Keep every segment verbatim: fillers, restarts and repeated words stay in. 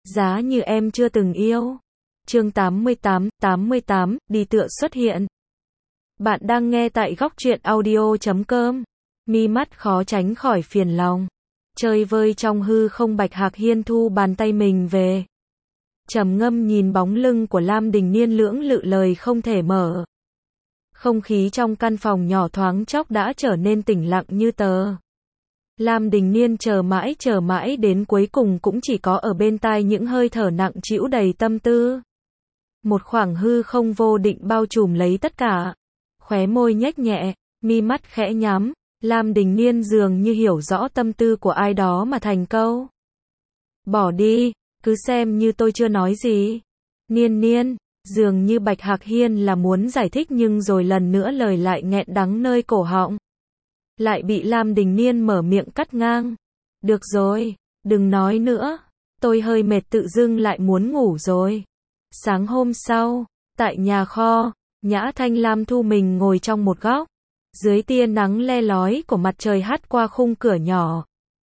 Giá như em chưa từng yêu. Chương tám mươi tám, tám mươi tám, đi tựa xuất hiện. Bạn đang nghe tại góc truyện audio chấm com. Mi mắt khó tránh khỏi phiền lòng. Chơi vơi trong hư không, Bạch Hạc Hiên thu bàn tay mình về. Trầm ngâm nhìn bóng lưng của Lam Đình Niên, lưỡng lự lời không thể mở. Không khí trong căn phòng nhỏ thoáng chốc đã trở nên tĩnh lặng như tờ. Lam Đình Niên chờ mãi chờ mãi đến cuối cùng cũng chỉ có ở bên tai những hơi thở nặng trĩu đầy tâm tư. Một khoảng hư không vô định bao trùm lấy tất cả. Khóe môi nhếch nhẹ, mi mắt khẽ nhắm, Lam Đình Niên dường như hiểu rõ tâm tư của ai đó mà thành câu. Bỏ đi, cứ xem như tôi chưa nói gì. Niên Niên, dường như Bạch Hạc Hiên là muốn giải thích nhưng rồi lần nữa lời lại nghẹn đắng nơi cổ họng. Lại bị Lam Đình Niên mở miệng cắt ngang. Được rồi, đừng nói nữa, tôi hơi mệt tự dưng lại muốn ngủ rồi. Sáng hôm sau, tại nhà kho, Nhã Thanh Lam thu mình ngồi trong một góc. Dưới tia nắng le lói của mặt trời hắt qua khung cửa nhỏ.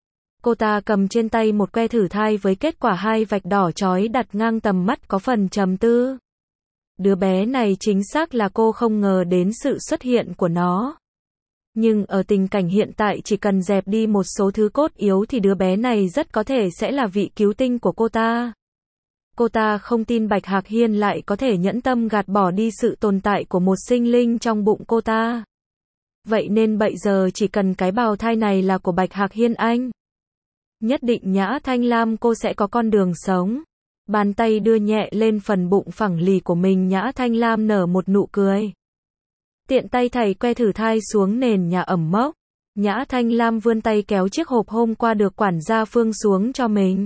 Cô ta cầm trên tay một que thử thai với kết quả hai vạch đỏ chói đặt ngang tầm mắt, có phần trầm tư. Đứa bé này chính xác là cô không ngờ đến sự xuất hiện của nó. Nhưng ở tình cảnh hiện tại chỉ cần dẹp đi một số thứ cốt yếu thì đứa bé này rất có thể sẽ là vị cứu tinh của cô ta. Cô ta không tin Bạch Hạc Hiên lại có thể nhẫn tâm gạt bỏ đi sự tồn tại của một sinh linh trong bụng cô ta. Vậy nên bây giờ chỉ cần cái bào thai này là của Bạch Hạc Hiên anh, nhất định Nhã Thanh Lam cô sẽ có con đường sống. Bàn tay đưa nhẹ lên phần bụng phẳng lì của mình, Nhã Thanh Lam nở một nụ cười. Tiện tay thảy que thử thai xuống nền nhà ẩm mốc. Nhã Thanh Lam vươn tay kéo chiếc hộp hôm qua được quản gia Phương xuống cho mình.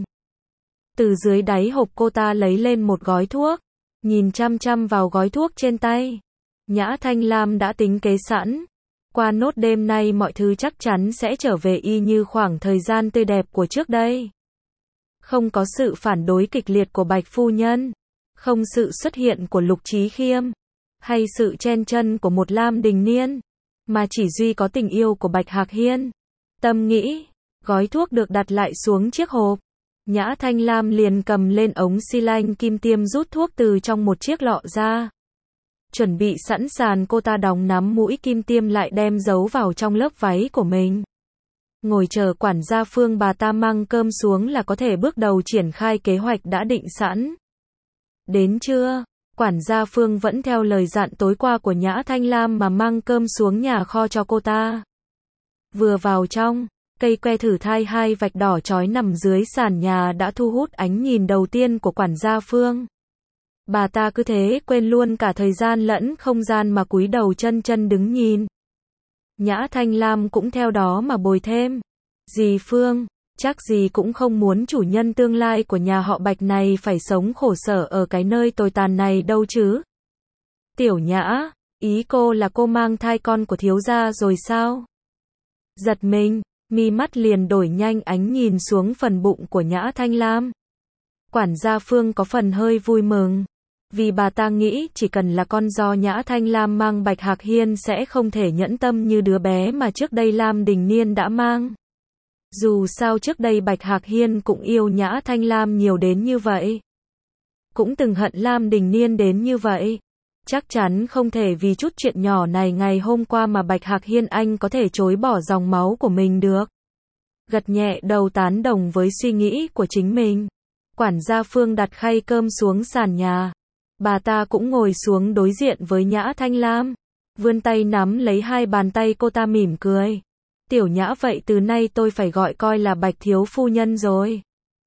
Từ dưới đáy hộp cô ta lấy lên một gói thuốc. Nhìn chăm chăm vào gói thuốc trên tay, Nhã Thanh Lam đã tính kế sẵn. Qua nốt đêm nay mọi thứ chắc chắn sẽ trở về y như khoảng thời gian tươi đẹp của trước đây. Không có sự phản đối kịch liệt của Bạch Phu Nhân, không sự xuất hiện của Lục Chí Khiêm, hay sự chen chân của một Lam Đình Niên, mà chỉ duy có tình yêu của Bạch Hạc Hiên. Tâm nghĩ, gói thuốc được đặt lại xuống chiếc hộp. Nhã Thanh Lam liền cầm lên ống xi lanh kim tiêm rút thuốc từ trong một chiếc lọ ra. Chuẩn bị sẵn sàng, cô ta đóng nắm mũi kim tiêm lại đem giấu vào trong lớp váy của mình. Ngồi chờ quản gia Phương bà ta mang cơm xuống là có thể bước đầu triển khai kế hoạch đã định sẵn. Đến trưa, quản gia Phương vẫn theo lời dặn tối qua của Nhã Thanh Lam mà mang cơm xuống nhà kho cho cô ta. Vừa vào trong, cây que thử thai hai vạch đỏ chói nằm dưới sàn nhà đã thu hút ánh nhìn đầu tiên của quản gia Phương. Bà ta cứ thế quên luôn cả thời gian lẫn không gian mà cúi đầu chân chân đứng nhìn. Nhã Thanh Lam cũng theo đó mà bồi thêm. Dì Phương, chắc dì cũng không muốn chủ nhân tương lai của nhà họ Bạch này phải sống khổ sở ở cái nơi tồi tàn này đâu chứ. Tiểu Nhã, ý cô là cô mang thai con của thiếu gia rồi sao? Giật mình, mi mắt liền đổi nhanh, ánh nhìn xuống phần bụng của Nhã Thanh Lam. Quản gia Phương có phần hơi vui mừng. Vì bà ta nghĩ chỉ cần là con do Nhã Thanh Lam mang, Bạch Hạc Hiên sẽ không thể nhẫn tâm như đứa bé mà trước đây Lam Đình Niên đã mang. Dù sao trước đây Bạch Hạc Hiên cũng yêu Nhã Thanh Lam nhiều đến như vậy. Cũng từng hận Lam Đình Niên đến như vậy. Chắc chắn không thể vì chút chuyện nhỏ này ngày hôm qua mà Bạch Hạc Hiên anh có thể chối bỏ dòng máu của mình được. Gật nhẹ đầu tán đồng với suy nghĩ của chính mình. Quản gia Phương đặt khay cơm xuống sàn nhà. Bà ta cũng ngồi xuống đối diện với Nhã Thanh Lam. Vươn tay nắm lấy hai bàn tay cô ta mỉm cười. Tiểu Nhã, vậy từ nay tôi phải gọi coi là Bạch thiếu phu nhân rồi.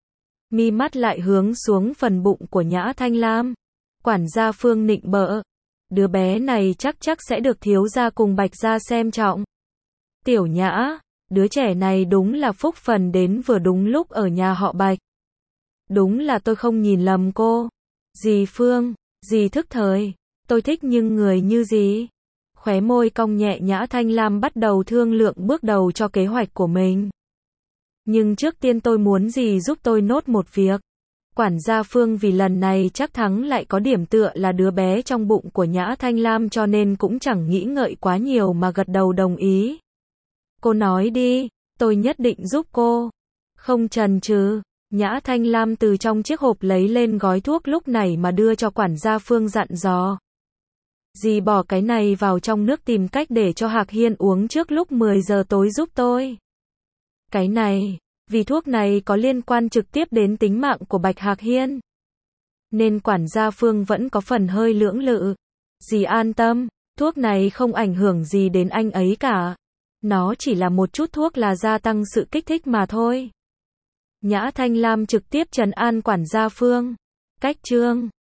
Mi mắt lại hướng xuống phần bụng của Nhã Thanh Lam. Quản gia Phương nịnh bợ. Đứa bé này chắc chắc sẽ được thiếu gia cùng Bạch gia xem trọng. Tiểu Nhã, đứa trẻ này đúng là phúc phần đến vừa đúng lúc ở nhà họ Bạch. Đúng là tôi không nhìn lầm cô. Dì Phương, dì thức thời, tôi thích nhưng người như dì. Khóe môi cong nhẹ, Nhã Thanh Lam bắt đầu thương lượng bước đầu cho kế hoạch của mình. Nhưng trước tiên tôi muốn dì giúp tôi nốt một việc. Quản gia Phương vì lần này chắc thắng lại có điểm tựa là đứa bé trong bụng của Nhã Thanh Lam cho nên cũng chẳng nghĩ ngợi quá nhiều mà gật đầu đồng ý. Cô nói đi, tôi nhất định giúp cô. Không chần chừ. Nhã Thanh Lam từ trong chiếc hộp lấy lên gói thuốc lúc này mà đưa cho quản gia Phương dặn dò. Dì bỏ cái này vào trong nước tìm cách để cho Hạc Hiên uống trước lúc mười giờ tối giúp tôi. Cái này, vì thuốc này có liên quan trực tiếp đến tính mạng của Bạch Hạc Hiên. Nên quản gia Phương vẫn có phần hơi lưỡng lự. Dì an tâm, thuốc này không ảnh hưởng gì đến anh ấy cả. Nó chỉ là một chút thuốc là gia tăng sự kích thích mà thôi. Nhã Thanh Lam trực tiếp trấn an quản gia Phương. Cách chương